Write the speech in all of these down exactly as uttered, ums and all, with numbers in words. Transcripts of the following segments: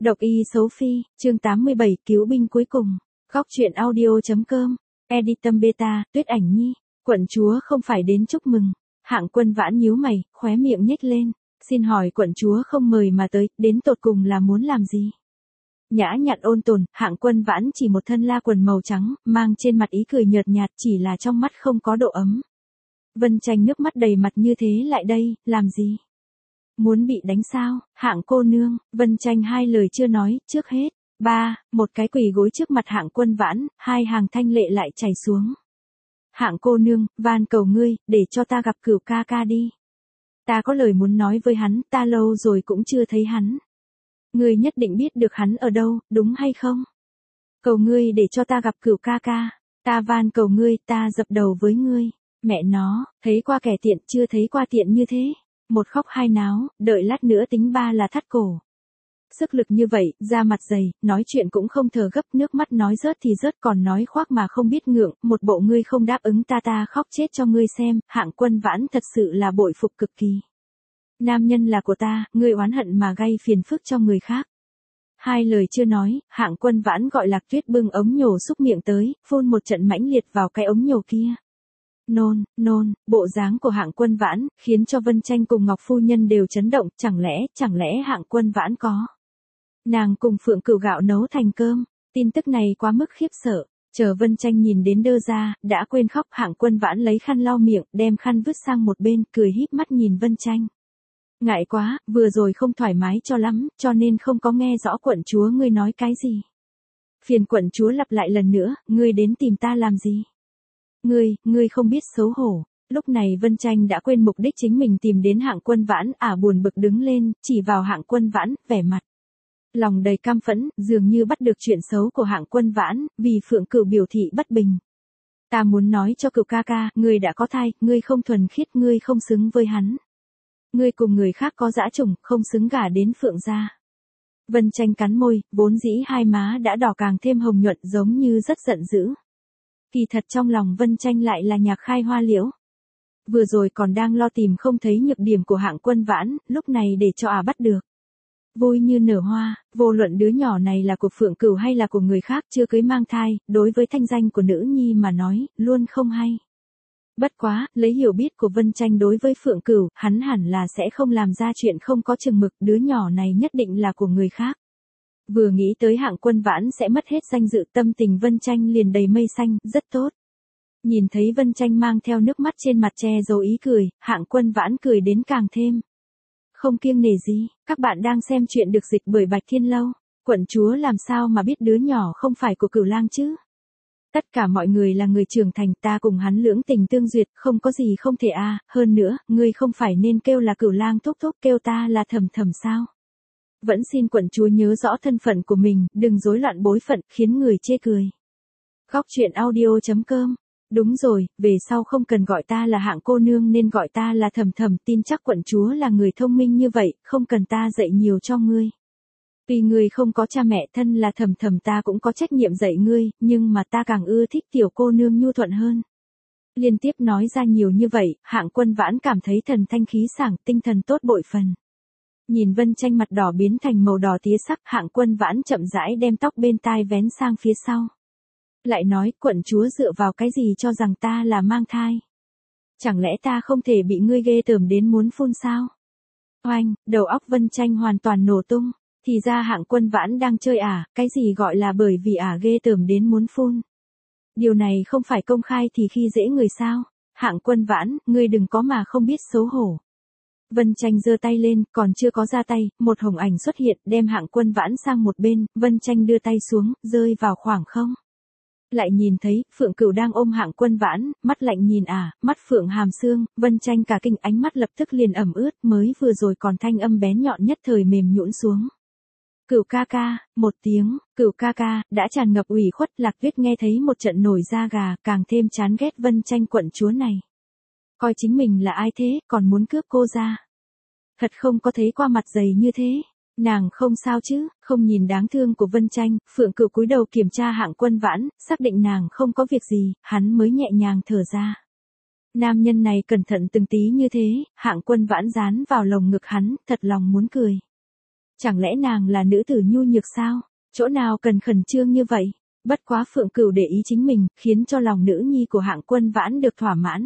Độc y xấu phi, chương tám mươi bảy, cứu binh cuối cùng. Góc truyện audio chấm com, Editum Beta, Tuyết Ảnh Nhi. Quận chúa không phải đến chúc mừng. Hạng Quân Vãn nhíu mày, khóe miệng nhếch lên. Xin hỏi quận chúa không mời mà tới, đến tột cùng là muốn làm gì? Nhã nhặn ôn tồn, Hạng Quân Vãn chỉ một thân la quần màu trắng, mang trên mặt ý cười nhợt nhạt, chỉ là trong mắt không có độ ấm. Vân Tranh nước mắt đầy mặt như thế lại đây, làm gì? Muốn bị đánh sao? Hạng cô nương. Vân Tranh hai lời chưa nói, trước hết. Ba, một cái quỳ gối trước mặt Hạng Quân Vãn, hai hàng thanh lệ lại chảy xuống. Hạng cô nương, van cầu ngươi, để cho ta gặp Cửu ca ca đi. Ta có lời muốn nói với hắn, ta lâu rồi cũng chưa thấy hắn. Ngươi nhất định biết được hắn ở đâu, đúng hay không? Cầu ngươi để cho ta gặp Cửu ca ca. Ta van cầu ngươi, ta dập đầu với ngươi. Mẹ nó, thấy qua kẻ tiện chưa thấy qua tiện như thế. Một khóc hai náo, đợi lát nữa tính ba là thắt cổ. Sức lực như vậy, da mặt dày, nói chuyện cũng không thở gấp, nước mắt nói rớt thì rớt, còn nói khoác mà không biết ngượng, một bộ ngươi không đáp ứng ta ta khóc chết cho ngươi xem. Hạng Quân Vãn thật sự là bội phục cực kỳ. Nam nhân là của ta, ngươi oán hận mà gây phiền phức cho người khác. Hai lời chưa nói, Hạng Quân Vãn gọi Lạc Tuyết bưng ống nhổ xúc miệng tới, phun một trận mãnh liệt vào cái ống nhổ kia. Nôn, nôn, bộ dáng của Hạng Quân Vãn, khiến cho Vân Tranh cùng Ngọc Phu Nhân đều chấn động, chẳng lẽ, chẳng lẽ Hạng Quân Vãn có. Nàng cùng Phượng Cửu gạo nấu thành cơm, tin tức này quá mức khiếp sợ, chờ Vân Tranh nhìn đến đơ ra, đã quên khóc. Hạng Quân Vãn lấy khăn lau miệng, đem khăn vứt sang một bên, cười híp mắt nhìn Vân Tranh. Ngại quá, vừa rồi không thoải mái cho lắm, cho nên không có nghe rõ quận chúa ngươi nói cái gì. Phiền quận chúa lặp lại lần nữa, ngươi đến tìm ta làm gì? Ngươi, ngươi không biết xấu hổ. Lúc này Vân Tranh đã quên mục đích chính mình tìm đến Hạng Quân Vãn, ả buồn bực đứng lên, chỉ vào Hạng Quân Vãn, vẻ mặt lòng đầy cam phẫn, dường như bắt được chuyện xấu của Hạng Quân Vãn, vì Phượng Cửu biểu thị bất bình. Ta muốn nói cho Cửu ca ca, ngươi đã có thai, ngươi không thuần khiết, ngươi không xứng với hắn. Ngươi cùng người khác có dã trùng, không xứng gả đến Phượng gia. Vân Tranh cắn môi, vốn dĩ hai má đã đỏ càng thêm hồng nhuận, giống như rất giận dữ. Kỳ thật trong lòng Vân Tranh lại là nhạc khai hoa liễu. Vừa rồi còn đang lo tìm không thấy nhược điểm của Hạng Quân Vãn, lúc này để cho ả bắt được. Vui như nở hoa, vô luận đứa nhỏ này là của Phượng Cửu hay là của người khác chưa cưới mang thai, đối với thanh danh của nữ nhi mà nói, luôn không hay. Bất quá, lấy hiểu biết của Vân Tranh đối với Phượng Cửu, hắn hẳn là sẽ không làm ra chuyện không có chừng mực, đứa nhỏ này nhất định là của người khác. Vừa nghĩ tới Hạng Quân Vãn sẽ mất hết danh dự, tâm tình Vân Tranh liền đầy mây xanh, rất tốt. Nhìn thấy Vân Tranh mang theo nước mắt trên mặt che giấu ý cười, Hạng Quân Vãn cười đến càng thêm không kiêng nể gì. Các bạn đang xem chuyện được dịch bởi Bạch Thiên Lâu. Quận chúa làm sao mà biết đứa nhỏ không phải của Cửu lang chứ? Tất cả mọi người là người trưởng thành, ta cùng hắn lưỡng tình tương duyệt, không có gì không thể a. À. Hơn nữa, ngươi không phải nên kêu là Cửu lang thúc thúc, kêu ta là thầm thầm sao? Vẫn xin quận chúa nhớ rõ thân phận của mình, đừng rối loạn bối phận, khiến người chê cười. Góc truyện audio chấm com. Đúng rồi, về sau không cần gọi ta là Hạng cô nương nên gọi ta là thầm thầm, tin chắc quận chúa là người thông minh như vậy, không cần ta dạy nhiều cho ngươi. Tuy ngươi không có cha mẹ thân là thầm thầm, ta cũng có trách nhiệm dạy ngươi, nhưng mà ta càng ưa thích tiểu cô nương nhu thuận hơn. Liên tiếp nói ra nhiều như vậy, Hạng Quân Vãn cảm thấy thần thanh khí sảng, tinh thần tốt bội phần. Nhìn Vân Tranh mặt đỏ biến thành màu đỏ tía sắc, Hạng Quân Vãn chậm rãi đem tóc bên tai vén sang phía sau. Lại nói, quận chúa dựa vào cái gì cho rằng ta là mang thai? Chẳng lẽ ta không thể bị ngươi ghê tởm đến muốn phun sao? Oanh, đầu óc Vân Tranh hoàn toàn nổ tung. Thì ra Hạng Quân Vãn đang chơi ả, cái gì gọi là bởi vì ả ghê tởm đến muốn phun? Điều này không phải công khai thì khi dễ người sao? Hạng Quân Vãn, ngươi đừng có mà không biết xấu hổ. Vân Tranh giơ tay lên, còn chưa có ra tay, một hồng ảnh xuất hiện, đem Hạng Quân Vãn sang một bên, Vân Tranh đưa tay xuống, rơi vào khoảng không. Lại nhìn thấy, Phượng Cửu đang ôm Hạng Quân Vãn, mắt lạnh nhìn ả, à, mắt phượng hàm xương, Vân Tranh cả kinh, ánh mắt lập tức liền ẩm ướt, mới vừa rồi còn thanh âm bén nhọn nhất thời mềm nhũn xuống. Cửu ca ca, một tiếng, Cửu ca ca, đã tràn ngập ủy khuất. Lạc Tuyết nghe thấy một trận nổi da gà, càng thêm chán ghét Vân Tranh quận chúa này. Coi chính mình là ai thế, còn muốn cướp cô ra. Thật không có thấy qua mặt dày như thế. Nàng không sao chứ? Không nhìn đáng thương của Vân Tranh, Phượng Cửu cúi đầu kiểm tra Hạng Quân Vãn, xác định nàng không có việc gì, hắn mới nhẹ nhàng thở ra. Nam nhân này cẩn thận từng tí như thế, Hạng Quân Vãn dán vào lồng ngực hắn, thật lòng muốn cười. Chẳng lẽ nàng là nữ tử nhu nhược sao? Chỗ nào cần khẩn trương như vậy? Bất quá Phượng Cửu để ý chính mình, khiến cho lòng nữ nhi của Hạng Quân Vãn được thỏa mãn.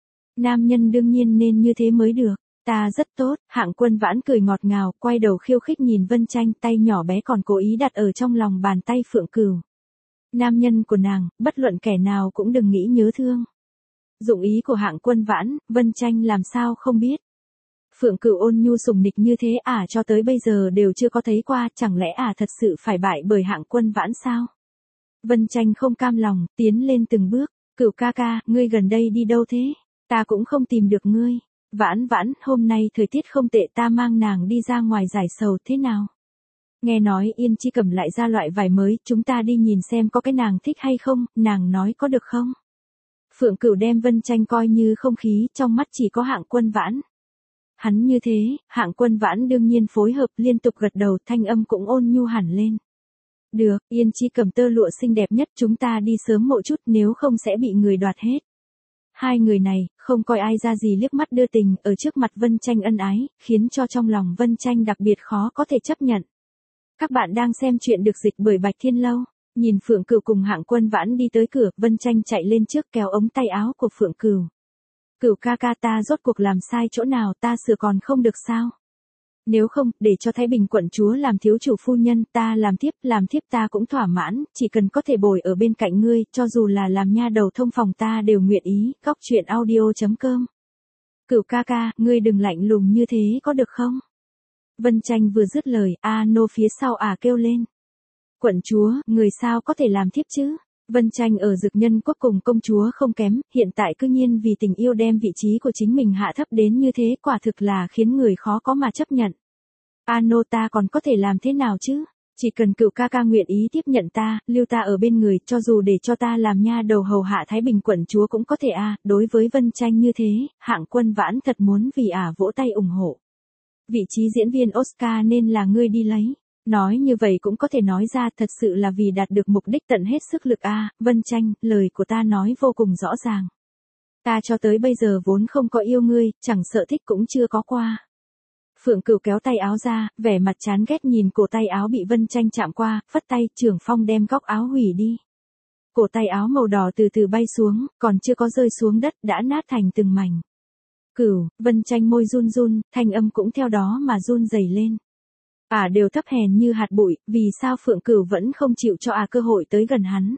Nam nhân đương nhiên nên như thế mới được. Ta rất tốt, Hạng Quân Vãn cười ngọt ngào, quay đầu khiêu khích nhìn Vân Tranh, tay nhỏ bé còn cố ý đặt ở trong lòng bàn tay Phượng Cửu. Nam nhân của nàng, bất luận kẻ nào cũng đừng nghĩ nhớ thương. Dụng ý của Hạng Quân Vãn, Vân Tranh làm sao không biết. Phượng Cửu ôn nhu sùng nịch như thế ả cho tới bây giờ đều chưa có thấy qua, chẳng lẽ ả thật sự phải bại bởi Hạng Quân Vãn sao? Vân Tranh không cam lòng, tiến lên từng bước, Cửu ca ca, ngươi gần đây đi đâu thế? Ta cũng không tìm được ngươi. Vãn Vãn, hôm nay thời tiết không tệ, ta mang nàng đi ra ngoài giải sầu thế nào? Nghe nói Yên Chi cầm lại ra loại vải mới, chúng ta đi nhìn xem có cái nàng thích hay không, nàng nói có được không? Phượng Cửu đem Vân Tranh coi như không khí, trong mắt chỉ có Hạng Quân Vãn. Hắn như thế, Hạng Quân Vãn đương nhiên phối hợp, liên tục gật đầu, thanh âm cũng ôn nhu hẳn lên. Được, Yên Chi cầm tơ lụa xinh đẹp nhất, chúng ta đi sớm một chút nếu không sẽ bị người đoạt hết. Hai người này, không coi ai ra gì liếc mắt đưa tình, ở trước mặt Vân Tranh ân ái, khiến cho trong lòng Vân Tranh đặc biệt khó có thể chấp nhận. Các bạn đang xem chuyện được dịch bởi Bạch Thiên Lâu. Nhìn Phượng Cửu cùng Hạng Quân Vãn đi tới cửa, Vân Tranh chạy lên trước kéo ống tay áo của Phượng Cửu. Cửu ca ca, ta rốt cuộc làm sai chỗ nào, ta sửa còn không được sao? Nếu không, để cho Thái Bình quận chúa làm thiếu chủ phu nhân, ta làm thiếp, làm thiếp ta cũng thỏa mãn, chỉ cần có thể bồi ở bên cạnh ngươi, cho dù là làm nha đầu thông phòng ta đều nguyện ý. Góc truyện audio chấm com. Cửu ca ca, ngươi đừng lạnh lùng như thế có được không? Vân Tranh vừa dứt lời, A Nô phía sau ả à kêu lên. Quận chúa, người sao có thể làm thiếp chứ? Vân Tranh ở Dực Nhân quốc cùng công chúa không kém, hiện tại cư nhiên vì tình yêu đem vị trí của chính mình hạ thấp đến như thế, quả thực là khiến người khó có mà chấp nhận. A Nô, ta còn có thể làm thế nào chứ? Chỉ cần Cửu ca ca nguyện ý tiếp nhận ta, lưu ta ở bên người, cho dù để cho ta làm nha đầu hầu hạ Thái Bình quận chúa cũng có thể a. À. Đối với Vân Tranh như thế, Hạng Quân Vãn thật muốn vì ả à vỗ tay ủng hộ. Vị trí diễn viên Oscar nên là ngươi đi lấy. Nói như vậy cũng có thể nói ra, thật sự là vì đạt được mục đích tận hết sức lực a. À, Vân Tranh, lời của ta nói vô cùng rõ ràng. Ta cho tới bây giờ vốn không có yêu ngươi, chẳng sợ thích cũng chưa có qua. Phượng Cửu kéo tay áo ra, vẻ mặt chán ghét nhìn cổ tay áo bị Vân Tranh chạm qua, phất tay, Trường Phong đem góc áo hủy đi. Cổ tay áo màu đỏ từ từ bay xuống, còn chưa có rơi xuống đất, đã nát thành từng mảnh. Cửu, Vân Tranh môi run run, thanh âm cũng theo đó mà run rẩy lên. Ả à đều thấp hèn như hạt bụi, vì sao Phượng Cửu vẫn không chịu cho ả à cơ hội tới gần hắn?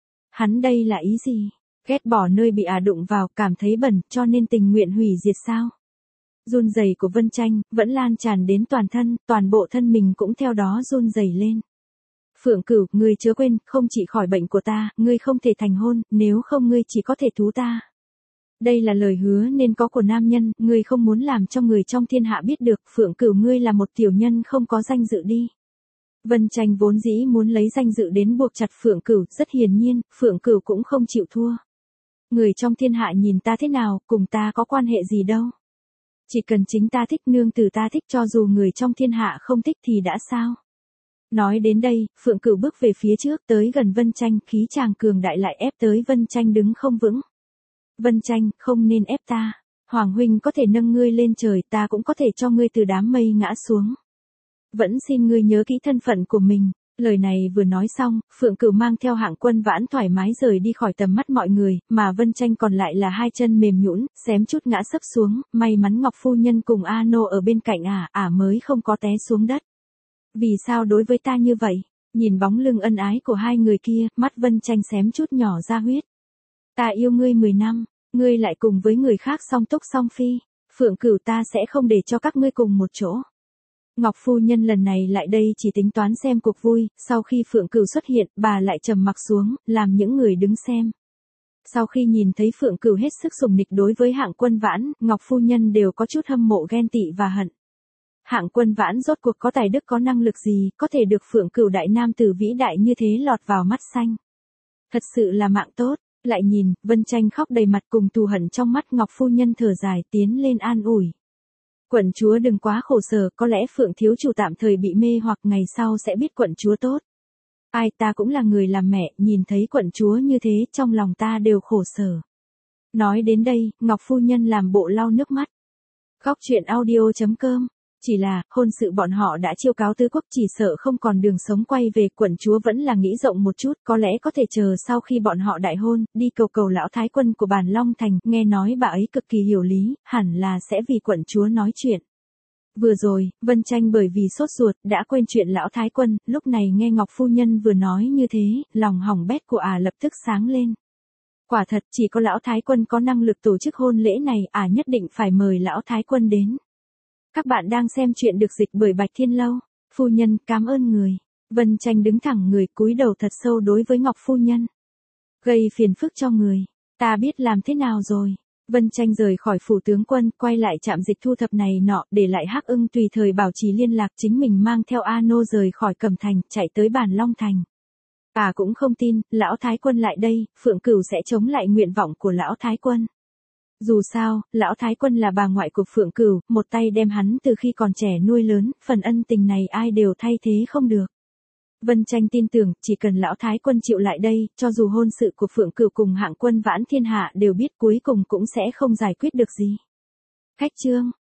Hắn đây là ý gì? Ghét bỏ nơi bị ả à đụng vào, cảm thấy bẩn, cho nên tình nguyện hủy diệt sao? Run rẩy của Vân Tranh vẫn lan tràn đến toàn thân, toàn bộ thân mình cũng theo đó run rẩy lên. Phượng Cửu, ngươi chớ quên, không chỉ khỏi bệnh của ta, ngươi không thể thành hôn, nếu không ngươi chỉ có thể thú ta. Đây là lời hứa nên có của nam nhân, ngươi không muốn làm cho người trong thiên hạ biết được, Phượng Cửu ngươi là một tiểu nhân không có danh dự đi. Vân Tranh vốn dĩ muốn lấy danh dự đến buộc chặt Phượng Cửu, rất hiển nhiên, Phượng Cửu cũng không chịu thua. Người trong thiên hạ nhìn ta thế nào, cùng ta có quan hệ gì đâu. Chỉ cần chính ta thích, nương tử ta thích, cho dù người trong thiên hạ không thích thì đã sao. Nói đến đây, Phượng Cửu bước về phía trước tới gần Vân Tranh, khí chàng cường đại lại ép tới Vân Tranh đứng không vững. Vân Tranh, không nên ép ta. Hoàng huynh có thể nâng ngươi lên trời, ta cũng có thể cho ngươi từ đám mây ngã xuống. Vẫn xin ngươi nhớ kỹ thân phận của mình. Lời này vừa nói xong, Phượng Cửu mang theo Hạng Quân Vãn thoải mái rời đi khỏi tầm mắt mọi người, mà Vân Tranh còn lại là hai chân mềm nhũn, xém chút ngã sấp xuống, may mắn Ngọc phu nhân cùng A Nô ở bên cạnh ả, ả mới không có té xuống đất. Vì sao đối với ta như vậy? Nhìn bóng lưng ân ái của hai người kia, mắt Vân Tranh xém chút nhỏ ra huyết. Ta yêu ngươi mười năm, ngươi lại cùng với người khác song túc song phi, Phượng Cửu, ta sẽ không để cho các ngươi cùng một chỗ. Ngọc phu nhân lần này lại đây chỉ tính toán xem cuộc vui, sau khi Phượng Cửu xuất hiện, bà lại trầm mặc xuống, làm những người đứng xem. Sau khi nhìn thấy Phượng Cửu hết sức sủng nịch đối với Hạng Quân Vãn, Ngọc phu nhân đều có chút hâm mộ ghen tị và hận. Hạng Quân Vãn rốt cuộc có tài đức có năng lực gì, có thể được Phượng Cửu đại nam tử vĩ đại như thế lọt vào mắt xanh. Thật sự là mạng tốt. Lại nhìn, Vân Tranh khóc đầy mặt cùng thù hận trong mắt, Ngọc phu nhân thở dài tiến lên an ủi. Quận chúa đừng quá khổ sở, có lẽ Phượng thiếu chủ tạm thời bị mê hoặc ngày sau sẽ biết quận chúa tốt. Ai, ta cũng là người làm mẹ, nhìn thấy quận chúa như thế trong lòng ta đều khổ sở. Nói đến đây, Ngọc phu nhân làm bộ lau nước mắt. Góc truyện audio chấm com Chỉ là, hôn sự bọn họ đã chiêu cáo tứ quốc, chỉ sợ không còn đường sống quay về. Quận chúa vẫn là nghĩ rộng một chút, có lẽ có thể chờ sau khi bọn họ đại hôn, đi cầu cầu lão thái quân của Bàn Long Thành. Nghe nói bà ấy cực kỳ hiểu lý, hẳn là sẽ vì quận chúa nói chuyện. Vừa rồi, Vân Tranh bởi vì sốt ruột, đã quên chuyện lão thái quân, lúc này nghe Ngọc phu nhân vừa nói như thế, lòng hỏng bét của ả lập tức sáng lên. Quả thật, chỉ có lão thái quân có năng lực tổ chức hôn lễ này, ả nhất định phải mời lão thái quân đến. Các bạn đang xem chuyện được dịch bởi Bạch Thiên Lâu. Phu nhân, cảm ơn người. Vân Tranh đứng thẳng người, cúi đầu thật sâu đối với Ngọc phu nhân. Gây phiền phức cho người. Ta biết làm thế nào rồi. Vân Tranh rời khỏi phủ tướng quân, quay lại trạm dịch thu thập này nọ, để lại Hắc Ưng tùy thời bảo trì liên lạc, chính mình mang theo A Nô rời khỏi Cẩm Thành, chạy tới Bàn Long Thành. À cũng không tin, lão thái quân lại đây, Phượng Cửu sẽ chống lại nguyện vọng của lão thái quân. Dù sao, lão thái quân là bà ngoại của Phượng Cửu, một tay đem hắn từ khi còn trẻ nuôi lớn, phần ân tình này ai đều thay thế không được. Vân Tranh tin tưởng, chỉ cần lão thái quân chịu lại đây, cho dù hôn sự của Phượng Cửu cùng Hạng Quân Vãn thiên hạ đều biết, cuối cùng cũng sẽ không giải quyết được gì. Khách chương